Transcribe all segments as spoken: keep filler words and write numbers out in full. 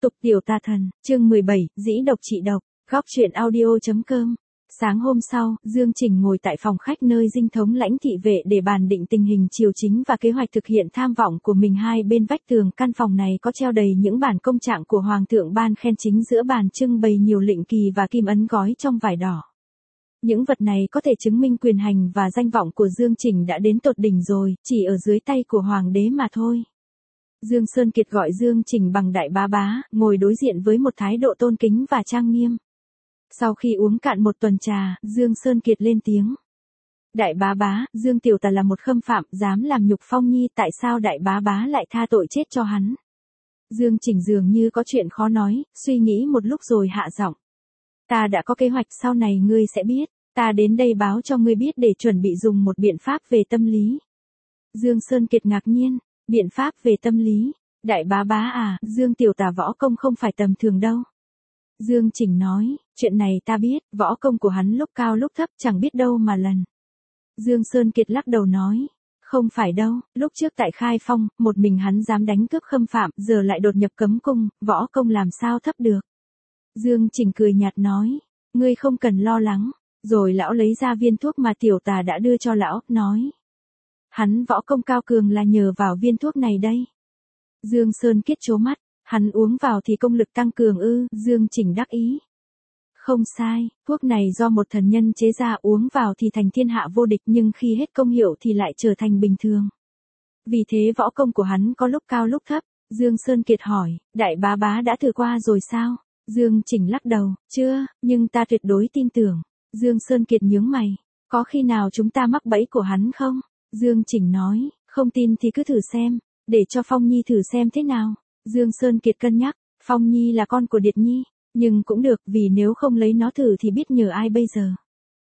tục tiểu tà thần, chương mười bảy, dĩ độc trị độc, góc truyện audio.com. Sáng hôm sau, Dương Trình ngồi tại phòng khách nơi dinh thống lãnh thị vệ để bàn định tình hình triều chính và kế hoạch thực hiện tham vọng của mình. Hai bên vách tường căn phòng này có treo đầy những bản công trạng của Hoàng thượng ban khen, chính giữa bàn trưng bày nhiều lệnh kỳ và kim ấn gói trong vải đỏ. Những vật này có thể chứng minh quyền hành và danh vọng của Dương Trình đã đến tột đỉnh rồi, chỉ ở dưới tay của Hoàng đế mà thôi. Dương Sơn Kiệt gọi Dương Trình bằng đại bá bá, ngồi đối diện với một thái độ tôn kính và trang nghiêm. Sau khi uống cạn một tuần trà, Dương Sơn Kiệt lên tiếng. Đại bá bá, Dương Tiểu Tà là một khâm phạm, dám làm nhục Phong Nhi, tại sao đại bá bá lại tha tội chết cho hắn? Dương Trình dường như có chuyện khó nói, suy nghĩ một lúc rồi hạ giọng. Ta đã có kế hoạch, sau này ngươi sẽ biết, ta đến đây báo cho ngươi biết để chuẩn bị dùng một biện pháp về tâm lý. Dương Sơn Kiệt ngạc nhiên, biện pháp về tâm lý, đại bá bá à, Dương Tiểu Tà võ công không phải tầm thường đâu. Dương Trình nói, chuyện này ta biết, võ công của hắn lúc cao lúc thấp chẳng biết đâu mà lần. Dương Sơn Kiệt lắc đầu nói, không phải đâu, lúc trước tại Khai Phong, một mình hắn dám đánh cướp khâm phạm, giờ lại đột nhập cấm cung, võ công làm sao thấp được. Dương Trình cười nhạt nói, ngươi không cần lo lắng, rồi lão lấy ra viên thuốc mà Tiểu Tà đã đưa cho lão, nói. Hắn võ công cao cường là nhờ vào viên thuốc này đây. Dương Sơn Kiệt trố mắt. Hắn uống vào thì công lực tăng cường ư? Dương Trình đắc ý. Không sai, thuốc này do một thần nhân chế ra, uống vào thì thành thiên hạ vô địch, nhưng khi hết công hiệu thì lại trở thành bình thường. Vì thế võ công của hắn có lúc cao lúc thấp. Dương Sơn Kiệt hỏi, đại bá bá đã thử qua rồi sao? Dương Trình lắc đầu, chưa, nhưng ta tuyệt đối tin tưởng. Dương Sơn Kiệt nhướng mày, có khi nào chúng ta mắc bẫy của hắn không? Dương Trình nói, không tin thì cứ thử xem, để cho Phong Nhi thử xem thế nào. Dương Sơn Kiệt cân nhắc, Phong Nhi là con của Điệt Nhi, nhưng cũng được, vì nếu không lấy nó thử thì biết nhờ ai bây giờ.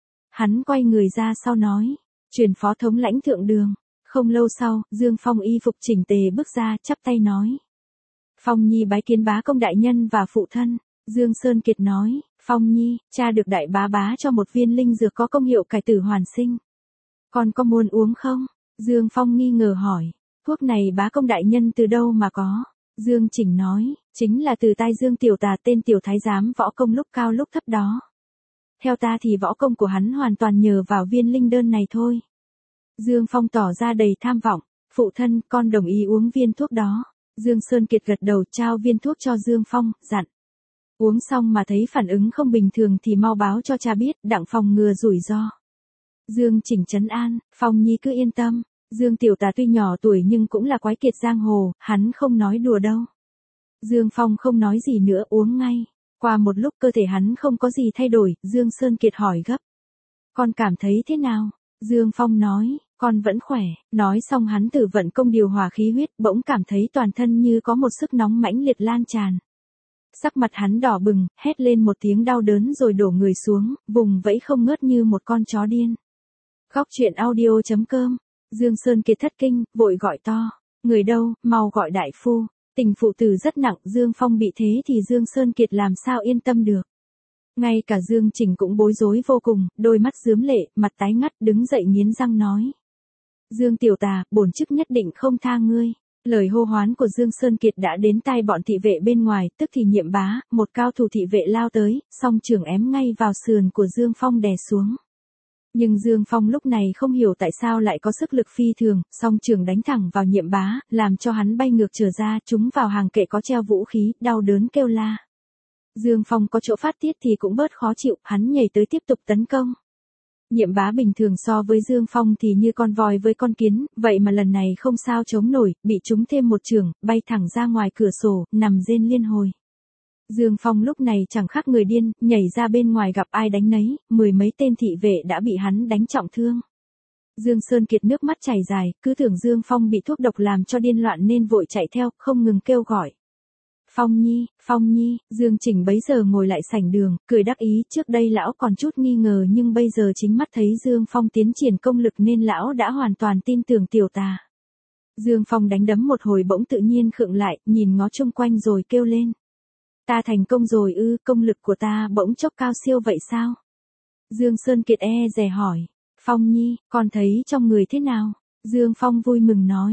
Hắn quay người ra sau nói, truyền phó thống lãnh thượng đường. Không lâu sau, Dương Phong y phục chỉnh tề bước ra, chắp tay nói. Phong Nhi bái kiến bá công đại nhân và phụ thân. Dương Sơn Kiệt nói, Phong Nhi, cha được đại bá bá cho một viên linh dược có công hiệu cải tử hoàn sinh. Con có muốn uống không? Dương Phong nghi ngờ hỏi, thuốc này bá công đại nhân từ đâu mà có? Dương Trình nói, chính là từ tai Dương Tiểu Tà, tên tiểu thái giám võ công lúc cao lúc thấp đó. Theo ta thì võ công của hắn hoàn toàn nhờ vào viên linh đơn này thôi. Dương Phong tỏ ra đầy tham vọng, phụ thân, con đồng ý uống viên thuốc đó. Dương Sơn Kiệt gật đầu, trao viên thuốc cho Dương Phong, dặn. Uống xong mà thấy phản ứng không bình thường thì mau báo cho cha biết, đặng phòng ngừa rủi ro. Dương Trình trấn an, Phong Nhi cứ yên tâm. Dương Tiểu Tà tuy nhỏ tuổi nhưng cũng là quái kiệt giang hồ, hắn không nói đùa đâu. Dương Phong không nói gì nữa, uống ngay. Qua một lúc cơ thể hắn không có gì thay đổi, Dương Sơn Kiệt hỏi gấp. Con cảm thấy thế nào? Dương Phong nói, con vẫn khỏe. Nói xong hắn thử vận công điều hòa khí huyết, bỗng cảm thấy toàn thân như có một sức nóng mãnh liệt lan tràn. Sắc mặt hắn đỏ bừng, hét lên một tiếng đau đớn rồi đổ người xuống, vùng vẫy không ngớt như một con chó điên. Góc truyện audio.com. Dương Sơn Kiệt thất kinh, vội gọi to, người đâu, mau gọi đại phu. Tình phụ tử rất nặng, Dương Phong bị thế thì Dương Sơn Kiệt làm sao yên tâm được. Ngay cả Dương Trình cũng bối rối vô cùng, đôi mắt rướm lệ, mặt tái ngắt, đứng dậy nghiến răng nói. Dương Tiểu Tà, bổn chức nhất định không tha ngươi. Lời hô hoán của Dương Sơn Kiệt đã đến tai bọn thị vệ bên ngoài, tức thì Nhiệm Bá, một cao thủ thị vệ lao tới, song trường ém ngay vào sườn của Dương Phong đè xuống. Nhưng Dương Phong lúc này không hiểu tại sao lại có sức lực phi thường, song trường đánh thẳng vào Nhiệm Bá, làm cho hắn bay ngược trở ra, trúng vào hàng kệ có treo vũ khí, đau đớn kêu la. Dương Phong có chỗ phát tiết thì cũng bớt khó chịu, hắn nhảy tới tiếp tục tấn công. Nhiệm Bá bình thường so với Dương Phong thì như con voi với con kiến, vậy mà lần này không sao chống nổi, bị trúng thêm một chưởng, bay thẳng ra ngoài cửa sổ, nằm rên liên hồi. Dương Phong lúc này chẳng khác người điên, nhảy ra bên ngoài gặp ai đánh nấy, mười mấy tên thị vệ đã bị hắn đánh trọng thương. Dương Sơn Kiệt nước mắt chảy dài, cứ tưởng Dương Phong bị thuốc độc làm cho điên loạn nên vội chạy theo, không ngừng kêu gọi. Phong Nhi, Phong Nhi, Dương Trình bấy giờ ngồi lại sảnh đường, cười đắc ý, trước đây lão còn chút nghi ngờ nhưng bây giờ chính mắt thấy Dương Phong tiến triển công lực nên lão đã hoàn toàn tin tưởng Tiểu Tà. Dương Phong đánh đấm một hồi bỗng tự nhiên khựng lại, nhìn ngó chung quanh rồi kêu lên. Ta thành công rồi ư, công lực của ta bỗng chốc cao siêu vậy sao? Dương Sơn Kiệt e dè hỏi. Phong Nhi, con thấy trong người thế nào? Dương Phong vui mừng nói.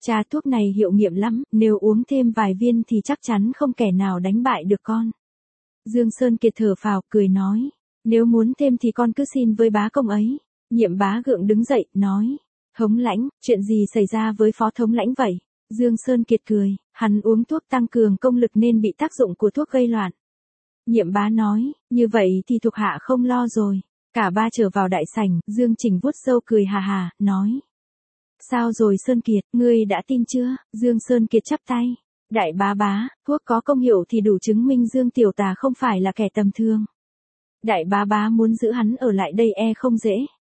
Cha, thuốc này hiệu nghiệm lắm, nếu uống thêm vài viên thì chắc chắn không kẻ nào đánh bại được con. Dương Sơn Kiệt thở phào, cười nói. Nếu muốn thêm thì con cứ xin với bá công ấy. Nhiệm bá gượng đứng dậy, nói. Thống lãnh, chuyện gì xảy ra với phó thống lãnh vậy? Dương Sơn Kiệt cười, hắn uống thuốc tăng cường công lực nên bị tác dụng của thuốc gây loạn. Nhiệm bá nói, như vậy thì thuộc hạ không lo rồi. Cả ba trở vào đại sảnh, Dương Trình vuốt râu cười hà hà, nói. Sao rồi Sơn Kiệt, ngươi đã tin chưa? Dương Sơn Kiệt chắp tay. Đại bá bá, thuốc có công hiệu thì đủ chứng minh Dương tiểu tà không phải là kẻ tầm thường. Đại bá bá muốn giữ hắn ở lại đây e không dễ.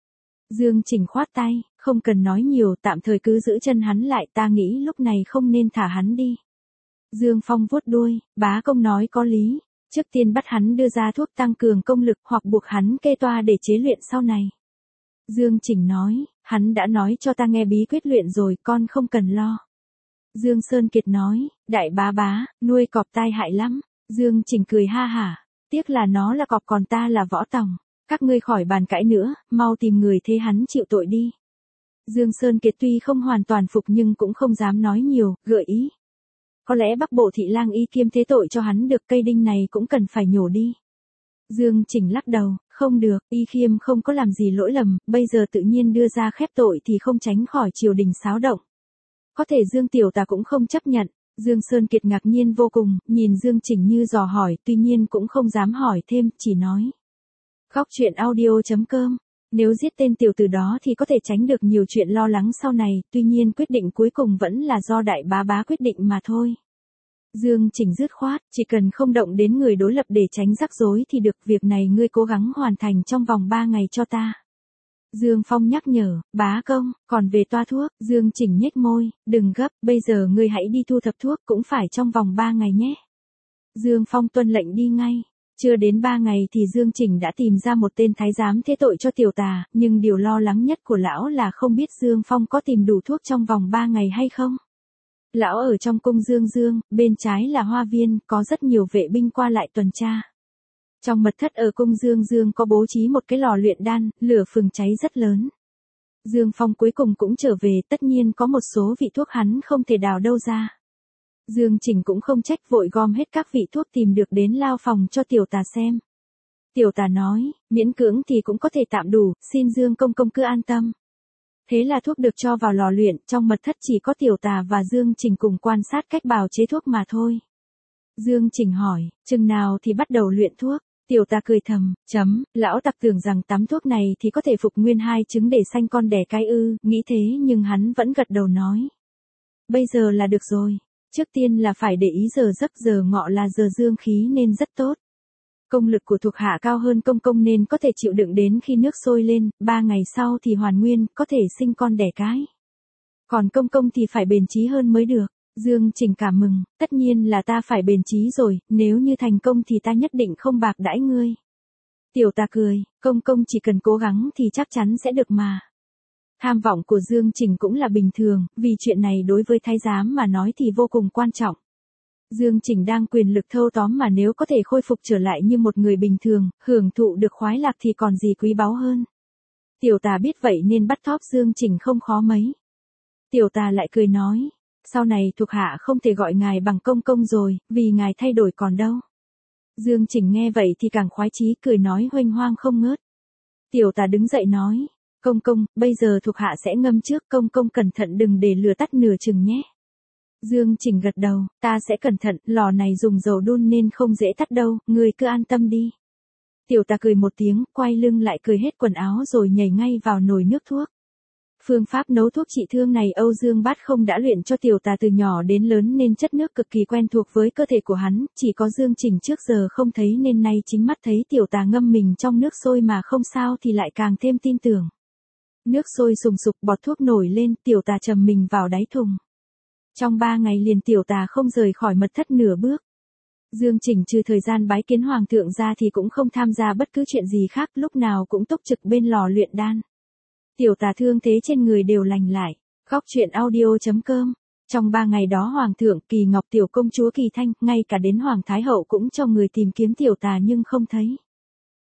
Dương Trình khoát tay, không cần nói nhiều, tạm thời cứ giữ chân hắn lại, ta nghĩ lúc này không nên thả hắn đi. Dương Phong vuốt đuôi, bá công nói có lý, trước tiên bắt hắn đưa ra thuốc tăng cường công lực hoặc buộc hắn kê toa để chế luyện sau này. Dương Trình nói, hắn đã nói cho ta nghe bí quyết luyện rồi, con không cần lo. Dương Sơn Kiệt nói, đại bá bá, nuôi cọp tai hại lắm. Dương Trình cười ha hả, tiếc là nó là cọp còn ta là võ tòng. Các ngươi khỏi bàn cãi nữa, mau tìm người thế hắn chịu tội đi. Dương Sơn Kiệt tuy không hoàn toàn phục nhưng cũng không dám nói nhiều, gợi ý. Có lẽ Bắc Bộ thị lang y kiêm thế tội cho hắn được, cây đinh này cũng cần phải nhổ đi. Dương Trình lắc đầu, không được, y khiêm không có làm gì lỗi lầm, bây giờ tự nhiên đưa ra khép tội thì không tránh khỏi triều đình xáo động. Có thể Dương tiểu tà cũng không chấp nhận. Dương Sơn Kiệt ngạc nhiên vô cùng, nhìn Dương Trình như dò hỏi, tuy nhiên cũng không dám hỏi thêm, chỉ nói. Góc truyện audio chấm com. Nếu giết tên tiểu tử đó thì có thể tránh được nhiều chuyện lo lắng sau này, tuy nhiên quyết định cuối cùng vẫn là do đại bá bá quyết định mà thôi. Dương Trình dứt khoát, chỉ cần không động đến người đối lập để tránh rắc rối thì được, việc này ngươi cố gắng hoàn thành trong vòng ba ngày cho ta. Dương Phong nhắc nhở, bá công, còn về toa thuốc, Dương Trình nhếch môi, đừng gấp, bây giờ ngươi hãy đi thu thập thuốc cũng phải trong vòng ba ngày nhé. Dương Phong tuân lệnh đi ngay. Chưa đến ba ngày thì Dương Trình đã tìm ra một tên thái giám thế tội cho tiểu tà, nhưng điều lo lắng nhất của lão là không biết Dương Phong có tìm đủ thuốc trong vòng ba ngày hay không. Lão ở trong cung Dương Dương, bên trái là hoa viên, có rất nhiều vệ binh qua lại tuần tra. Trong mật thất ở cung Dương Dương có bố trí một cái lò luyện đan, lửa phừng cháy rất lớn. Dương Phong cuối cùng cũng trở về, tất nhiên có một số vị thuốc hắn không thể đào đâu ra. Dương Trình cũng không trách, vội gom hết các vị thuốc tìm được đến lao phòng cho tiểu tà xem. Tiểu tà nói, miễn cưỡng thì cũng có thể tạm đủ, xin Dương công công cứ an tâm. Thế là thuốc được cho vào lò luyện, trong mật thất chỉ có tiểu tà và Dương Trình cùng quan sát cách bào chế thuốc mà thôi. Dương Trình hỏi, chừng nào thì bắt đầu luyện thuốc? Tiểu tà cười thầm, chấm, lão tặc tưởng rằng tắm thuốc này thì có thể phục nguyên hai trứng để sanh con đẻ cái ư, nghĩ thế nhưng hắn vẫn gật đầu nói. Bây giờ là được rồi. Trước tiên là phải để ý giờ giấc, giờ ngọ là giờ dương khí nên rất tốt. Công lực của thuộc hạ cao hơn công công nên có thể chịu đựng đến khi nước sôi lên, ba ngày sau thì hoàn nguyên, có thể sinh con đẻ cái. Còn công công thì phải bền chí hơn mới được. Dương Trình cảm mừng, tất nhiên là ta phải bền chí rồi, nếu như thành công thì ta nhất định không bạc đãi ngươi. Tiểu tà cười, công công chỉ cần cố gắng thì chắc chắn sẽ được mà. Tham vọng của Dương Trình cũng là bình thường, vì chuyện này đối với thái giám mà nói thì vô cùng quan trọng. Dương Trình đang quyền lực thâu tóm mà nếu có thể khôi phục trở lại như một người bình thường, hưởng thụ được khoái lạc thì còn gì quý báu hơn. Tiểu tà biết vậy nên bắt thóp Dương Trình không khó mấy. Tiểu tà lại cười nói, sau này thuộc hạ không thể gọi ngài bằng công công rồi, vì ngài thay đổi còn đâu. Dương Trình nghe vậy thì càng khoái chí, cười nói huênh hoang không ngớt. Tiểu tà đứng dậy nói, công công, bây giờ thuộc hạ sẽ ngâm trước, công công cẩn thận đừng để lửa tắt nửa chừng nhé. Dương Trình gật đầu, ta sẽ cẩn thận, lò này dùng dầu đun nên không dễ tắt đâu, ngươi cứ an tâm đi. Tiểu tà cười một tiếng, quay lưng lại cười hết quần áo rồi nhảy ngay vào nồi nước thuốc. Phương pháp nấu thuốc trị thương này Âu Dương Bát Không đã luyện cho tiểu tà từ nhỏ đến lớn nên chất nước cực kỳ quen thuộc với cơ thể của hắn, chỉ có Dương Trình trước giờ không thấy nên nay chính mắt thấy tiểu tà ngâm mình trong nước sôi mà không sao thì lại càng thêm tin tưởng. Nước sôi sùng sục, bọt thuốc nổi lên, tiểu tà trầm mình vào đáy thùng. Trong ba ngày liền tiểu tà không rời khỏi mật thất nửa bước. Dương Trình trừ thời gian bái kiến hoàng thượng ra thì cũng không tham gia bất cứ chuyện gì khác, lúc nào cũng túc trực bên lò luyện đan. Tiểu tà thương thế trên người đều lành lại. Góc truyện audio chấm com. Trong ba ngày đó hoàng thượng, Kỳ Ngọc tiểu công chúa Kỳ Thanh, ngay cả đến hoàng thái hậu cũng cho người tìm kiếm tiểu tà nhưng không thấy.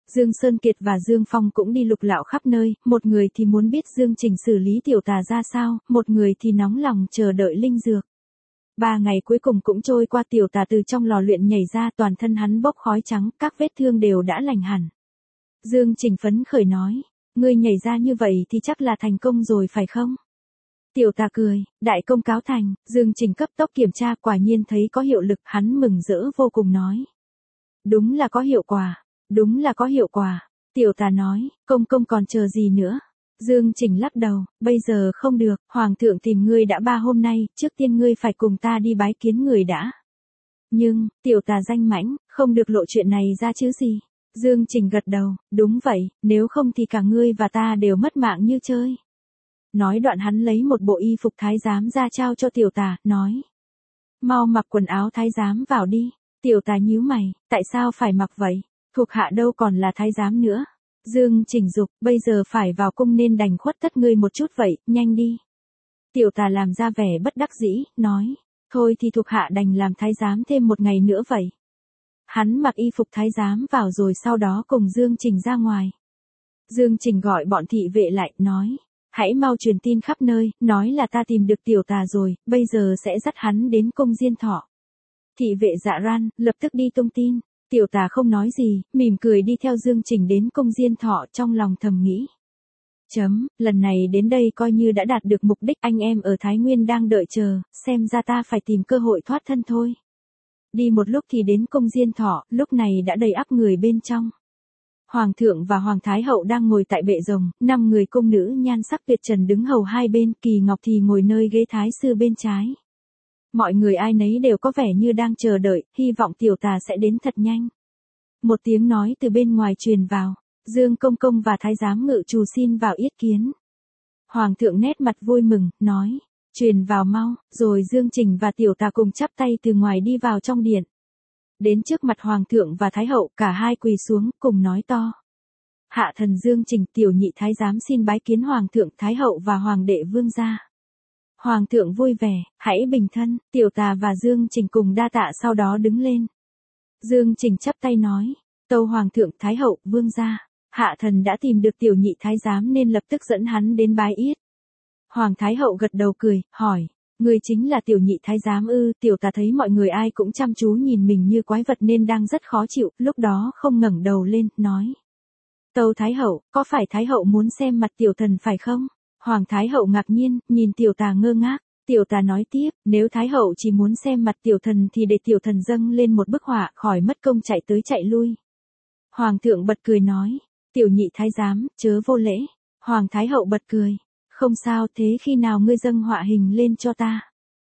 Dương Sơn Kiệt và Dương Phong cũng đi lục lạo khắp nơi, một người thì muốn biết Dương Trình xử lý tiểu tà ra sao, một người thì nóng lòng chờ đợi linh dược. Ba ngày cuối cùng cũng trôi qua, tiểu tà từ trong lò luyện nhảy ra, toàn thân hắn bốc khói trắng, các vết thương đều đã lành hẳn. Dương Trình phấn khởi nói, ngươi nhảy ra như vậy thì chắc là thành công rồi phải không? Tiểu tà cười, đại công cáo thành. Dương Trình cấp tốc kiểm tra, quả nhiên thấy có hiệu lực, hắn mừng rỡ vô cùng nói. Đúng là có hiệu quả, đúng là có hiệu quả. Tiểu tà nói, công công còn chờ gì nữa? Dương Trình lắc đầu, bây giờ không được, Hoàng thượng tìm ngươi đã ba hôm nay, trước tiên ngươi phải cùng ta đi bái kiến người đã. Nhưng, tiểu tà danh mãnh, không được lộ chuyện này ra chứ gì. Dương Trình gật đầu, đúng vậy, nếu không thì cả ngươi và ta đều mất mạng như chơi. Nói đoạn hắn lấy một bộ y phục thái giám ra trao cho tiểu tà, nói. Mau mặc quần áo thái giám vào đi. Tiểu tà nhíu mày, tại sao phải mặc vậy? Thuộc hạ đâu còn là thái giám nữa. Dương Trình dục, bây giờ phải vào cung nên đành khuất tất ngươi một chút vậy, nhanh đi. Tiểu tà làm ra vẻ bất đắc dĩ, nói. Thôi thì thuộc hạ đành làm thái giám thêm một ngày nữa vậy. Hắn mặc y phục thái giám vào rồi sau đó cùng Dương Trình ra ngoài. Dương Trình gọi bọn thị vệ lại, nói. Hãy mau truyền tin khắp nơi, nói là ta tìm được tiểu tà rồi, bây giờ sẽ dắt hắn đến cung Diên Thọ. Thị vệ dạ ran, lập tức đi tung tin. Tiểu tà không nói gì, mỉm cười đi theo Dương Trình đến cung Diên Thọ, trong lòng thầm nghĩ. Chấm, lần này đến đây coi như đã đạt được mục đích, anh em ở Thái Nguyên đang đợi chờ, xem ra ta phải tìm cơ hội thoát thân thôi. Đi một lúc thì đến cung Diên Thọ, lúc này đã đầy ắp người bên trong. Hoàng thượng và Hoàng Thái Hậu đang ngồi tại bệ rồng, năm người cung nữ nhan sắc tuyệt trần đứng hầu hai bên, Kỳ Ngọc thì ngồi nơi ghế thái sư bên trái. Mọi người ai nấy đều có vẻ như đang chờ đợi, hy vọng tiểu tà sẽ đến thật nhanh. Một tiếng nói từ bên ngoài truyền vào, Dương Công Công và Thái giám Ngự Trù xin vào yết kiến. Hoàng thượng nét mặt vui mừng, nói, truyền vào mau, rồi Dương Trình và tiểu tà cùng chắp tay từ ngoài đi vào trong điện. Đến trước mặt Hoàng thượng và Thái hậu, cả hai quỳ xuống, cùng nói to. Hạ thần Dương Trình, tiểu nhị thái giám xin bái kiến Hoàng thượng, Thái hậu và Hoàng đệ vương gia. Hoàng thượng vui vẻ, hãy bình thân, tiểu tà và Dương Trình cùng đa tạ sau đó đứng lên. Dương Trình chắp tay nói, tâu Hoàng thượng, Thái hậu, vương gia, hạ thần đã tìm được tiểu nhị thái giám nên lập tức dẫn hắn đến bái yết. Hoàng Thái hậu gật đầu cười, hỏi, người chính là tiểu nhị thái giám ư? Tiểu tà thấy mọi người ai cũng chăm chú nhìn mình như quái vật nên đang rất khó chịu, lúc đó không ngẩng đầu lên, nói. Tâu Thái hậu, có phải Thái hậu muốn xem mặt tiểu thần phải không? Hoàng Thái hậu ngạc nhiên, nhìn tiểu tà ngơ ngác. Tiểu tà nói tiếp, nếu Thái hậu chỉ muốn xem mặt tiểu thần thì để tiểu thần dâng lên một bức họa, khỏi mất công chạy tới chạy lui. Hoàng thượng bật cười nói, tiểu nhị thái giám, chớ vô lễ. Hoàng Thái hậu bật cười, không sao, thế khi nào ngươi dâng họa hình lên cho ta?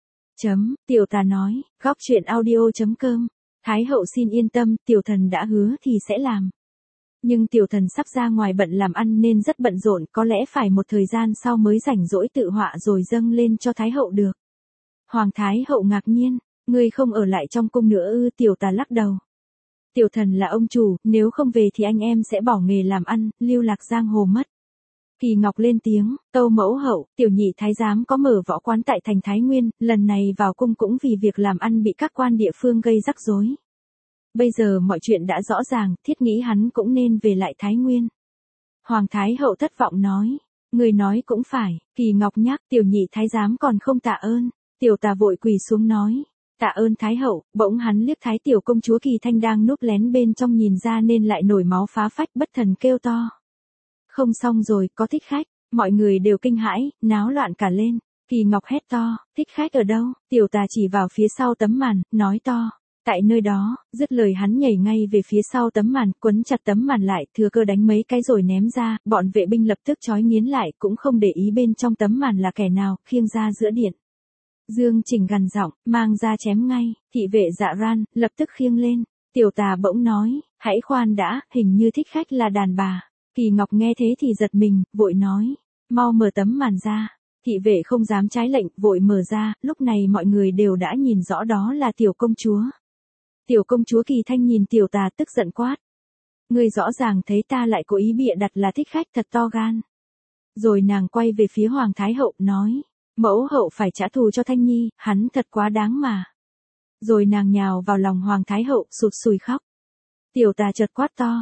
Chấm, tiểu tà nói, góc truyện audio chấm com. Thái hậu xin yên tâm, tiểu thần đã hứa thì sẽ làm. Nhưng tiểu thần sắp ra ngoài bận làm ăn nên rất bận rộn, có lẽ phải một thời gian sau mới rảnh rỗi tự họa rồi dâng lên cho Thái hậu được. Hoàng Thái hậu ngạc nhiên, ngươi không ở lại trong cung nữa ư? Tiểu tà lắc đầu. Tiểu thần là ông chủ, nếu không về thì anh em sẽ bỏ nghề làm ăn, lưu lạc giang hồ mất. Kỳ Ngọc lên tiếng, tâu mẫu hậu, tiểu nhị thái giám có mở võ quán tại thành Thái Nguyên, lần này vào cung cũng vì việc làm ăn bị các quan địa phương gây rắc rối. Bây giờ mọi chuyện đã rõ ràng, thiết nghĩ hắn cũng nên về lại Thái Nguyên. Hoàng Thái hậu thất vọng nói, người nói cũng phải. Kỳ Ngọc nhắc, tiểu nhị thái giám còn không tạ ơn. Tiểu tà vội quỳ xuống nói, tạ ơn Thái hậu. Bỗng hắn liếc Thái tiểu công chúa Kỳ Thanh đang núp lén bên trong nhìn ra nên lại nổi máu phá phách, bất thần kêu to. Không xong rồi, có thích khách. Mọi người đều kinh hãi, náo loạn cả lên. Kỳ Ngọc hét to, thích khách ở đâu? Tiểu tà chỉ vào phía sau tấm màn, nói to. Tại nơi đó, dứt lời hắn nhảy ngay về phía sau tấm màn, quấn chặt tấm màn lại, thừa cơ đánh mấy cái rồi ném ra, bọn vệ binh lập tức trói nghiến lại, cũng không để ý bên trong tấm màn là kẻ nào, khiêng ra giữa điện. Dương Trình gằn giọng, mang ra chém ngay, thị vệ dạ ran, lập tức khiêng lên. Tiểu tà bỗng nói, hãy khoan đã, hình như thích khách là đàn bà. Kỳ Ngọc nghe thế thì giật mình, vội nói, mau mở tấm màn ra. Thị vệ không dám trái lệnh, vội mở ra, lúc này mọi người đều đã nhìn rõ đó là tiểu công chúa. Tiểu công chúa Kỳ Thanh nhìn tiểu tà tức giận quát. Ngươi rõ ràng thấy ta lại cố ý bịa đặt là thích khách, thật to gan. Rồi nàng quay về phía Hoàng Thái hậu, nói, mẫu hậu phải trả thù cho Thanh Nhi, hắn thật quá đáng mà. Rồi nàng nhào vào lòng Hoàng Thái hậu, sụt sùi khóc. Tiểu tà chợt quát to,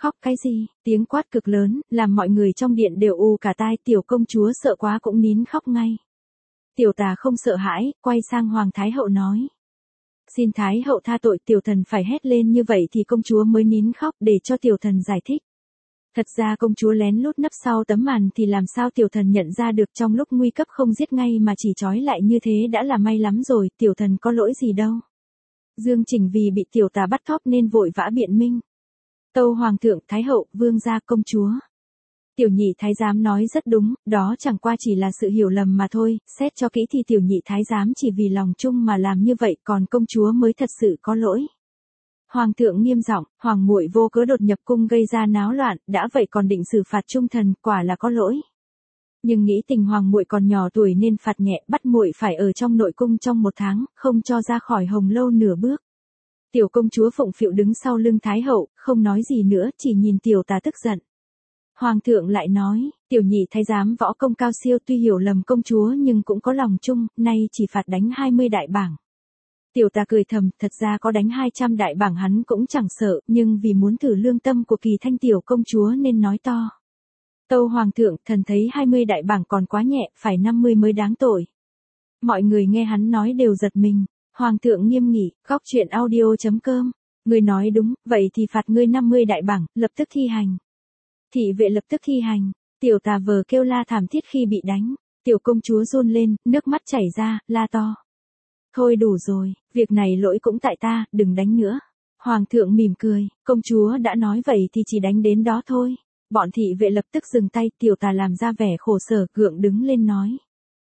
Khóc cái gì? Tiếng quát cực lớn, làm mọi người trong điện đều u cả tai, tiểu công chúa sợ quá cũng nín khóc ngay. Tiểu tà không sợ hãi, quay sang Hoàng Thái Hậu nói. Xin Thái Hậu tha tội, tiểu thần phải hét lên như vậy thì công chúa mới nín khóc, để cho tiểu thần giải thích. Thật ra công chúa lén lút nấp sau tấm màn thì làm sao tiểu thần nhận ra được, trong lúc nguy cấp không giết ngay mà chỉ trói lại như thế đã là may lắm rồi, tiểu thần có lỗi gì đâu. Dương Trình vì bị tiểu tà bắt thóp nên vội vã biện minh. Tâu Hoàng thượng, Thái Hậu, Vương gia, công chúa. Tiểu nhị thái giám nói rất đúng, đó chẳng qua chỉ là sự hiểu lầm mà thôi, xét cho kỹ thì tiểu nhị thái giám chỉ vì lòng chung mà làm như vậy, còn công chúa mới thật sự có lỗi. Hoàng thượng nghiêm giọng, hoàng muội vô cớ đột nhập cung gây ra náo loạn, đã vậy còn định xử phạt trung thần, quả là có lỗi. Nhưng nghĩ tình hoàng muội còn nhỏ tuổi nên phạt nhẹ, bắt muội phải ở trong nội cung trong một tháng, không cho ra khỏi hồng lâu nửa bước. Tiểu công chúa phụng phịu đứng sau lưng Thái Hậu, không nói gì nữa, chỉ nhìn tiểu tà tức giận. Hoàng thượng lại nói, tiểu nhị thái giám võ công cao siêu tuy hiểu lầm công chúa nhưng cũng có lòng chung, nay chỉ phạt đánh hai mươi đại bảng. Tiểu tà cười thầm, thật ra có đánh hai trăm đại bảng hắn cũng chẳng sợ, nhưng vì muốn thử lương tâm của Kỳ Thanh tiểu công chúa nên nói to. Tâu Hoàng thượng, thần thấy hai mươi đại bảng còn quá nhẹ, phải năm mươi mới đáng tội. Mọi người nghe hắn nói đều giật mình. Hoàng thượng nghiêm nghị, góc truyện audio chấm com. Người nói đúng, vậy thì phạt ngươi năm mươi đại bảng, lập tức thi hành. Thị vệ lập tức thi hành. Tiểu tà vờ kêu la thảm thiết khi bị đánh. Tiểu công chúa run lên, nước mắt chảy ra, la to. Thôi đủ rồi, việc này lỗi cũng tại ta, đừng đánh nữa. Hoàng thượng mỉm cười, công chúa đã nói vậy thì chỉ đánh đến đó thôi. Bọn thị vệ lập tức dừng tay, tiểu tà làm ra vẻ khổ sở, gượng đứng lên nói.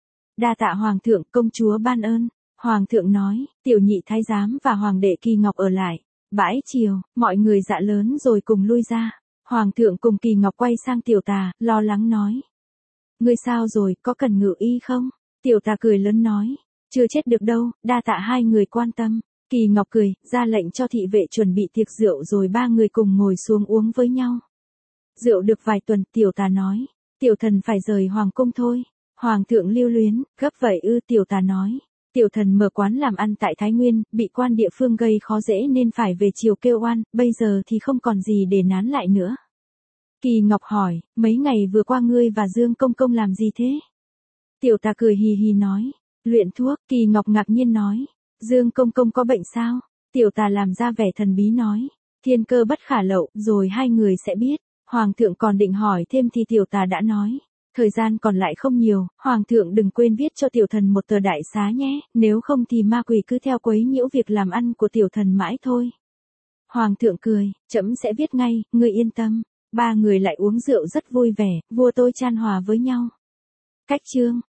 Đa tạ Hoàng thượng, công chúa ban ơn. Hoàng thượng nói, tiểu nhị thái giám và hoàng đệ Kỳ Ngọc ở lại. Bãi chiều, mọi người dạ lớn rồi cùng lui ra. Hoàng thượng cùng Kỳ Ngọc quay sang tiểu tà, lo lắng nói. Ngươi sao rồi, có cần ngự y không? Tiểu tà cười lớn nói. Chưa chết được đâu, đa tạ hai người quan tâm. Kỳ Ngọc cười, ra lệnh cho thị vệ chuẩn bị tiệc rượu rồi ba người cùng ngồi xuống uống với nhau. Rượu được vài tuần, tiểu tà nói. Tiểu thần phải rời hoàng cung thôi. Hoàng thượng lưu luyến, gấp vậy ư, tiểu tà nói. Tiểu thần mở quán làm ăn tại Thái Nguyên, bị quan địa phương gây khó dễ nên phải về chiều kêu oan, bây giờ thì không còn gì để nán lại nữa. Kỳ Ngọc hỏi, mấy ngày vừa qua ngươi và Dương Công Công làm gì thế? Tiểu tà cười hì hì nói, luyện thuốc. Kỳ Ngọc ngạc nhiên nói, Dương Công Công có bệnh sao? Tiểu tà làm ra vẻ thần bí nói, thiên cơ bất khả lậu, rồi hai người sẽ biết. Hoàng thượng còn định hỏi thêm thì tiểu tà đã nói. Thời gian còn lại không nhiều, Hoàng thượng đừng quên viết cho tiểu thần một tờ đại xá nhé, nếu không thì ma quỷ cứ theo quấy nhiễu việc làm ăn của tiểu thần mãi thôi. Hoàng thượng cười, trẫm sẽ viết ngay, ngươi yên tâm. Ba người lại uống rượu rất vui vẻ, vua tôi chan hòa với nhau. Cách chương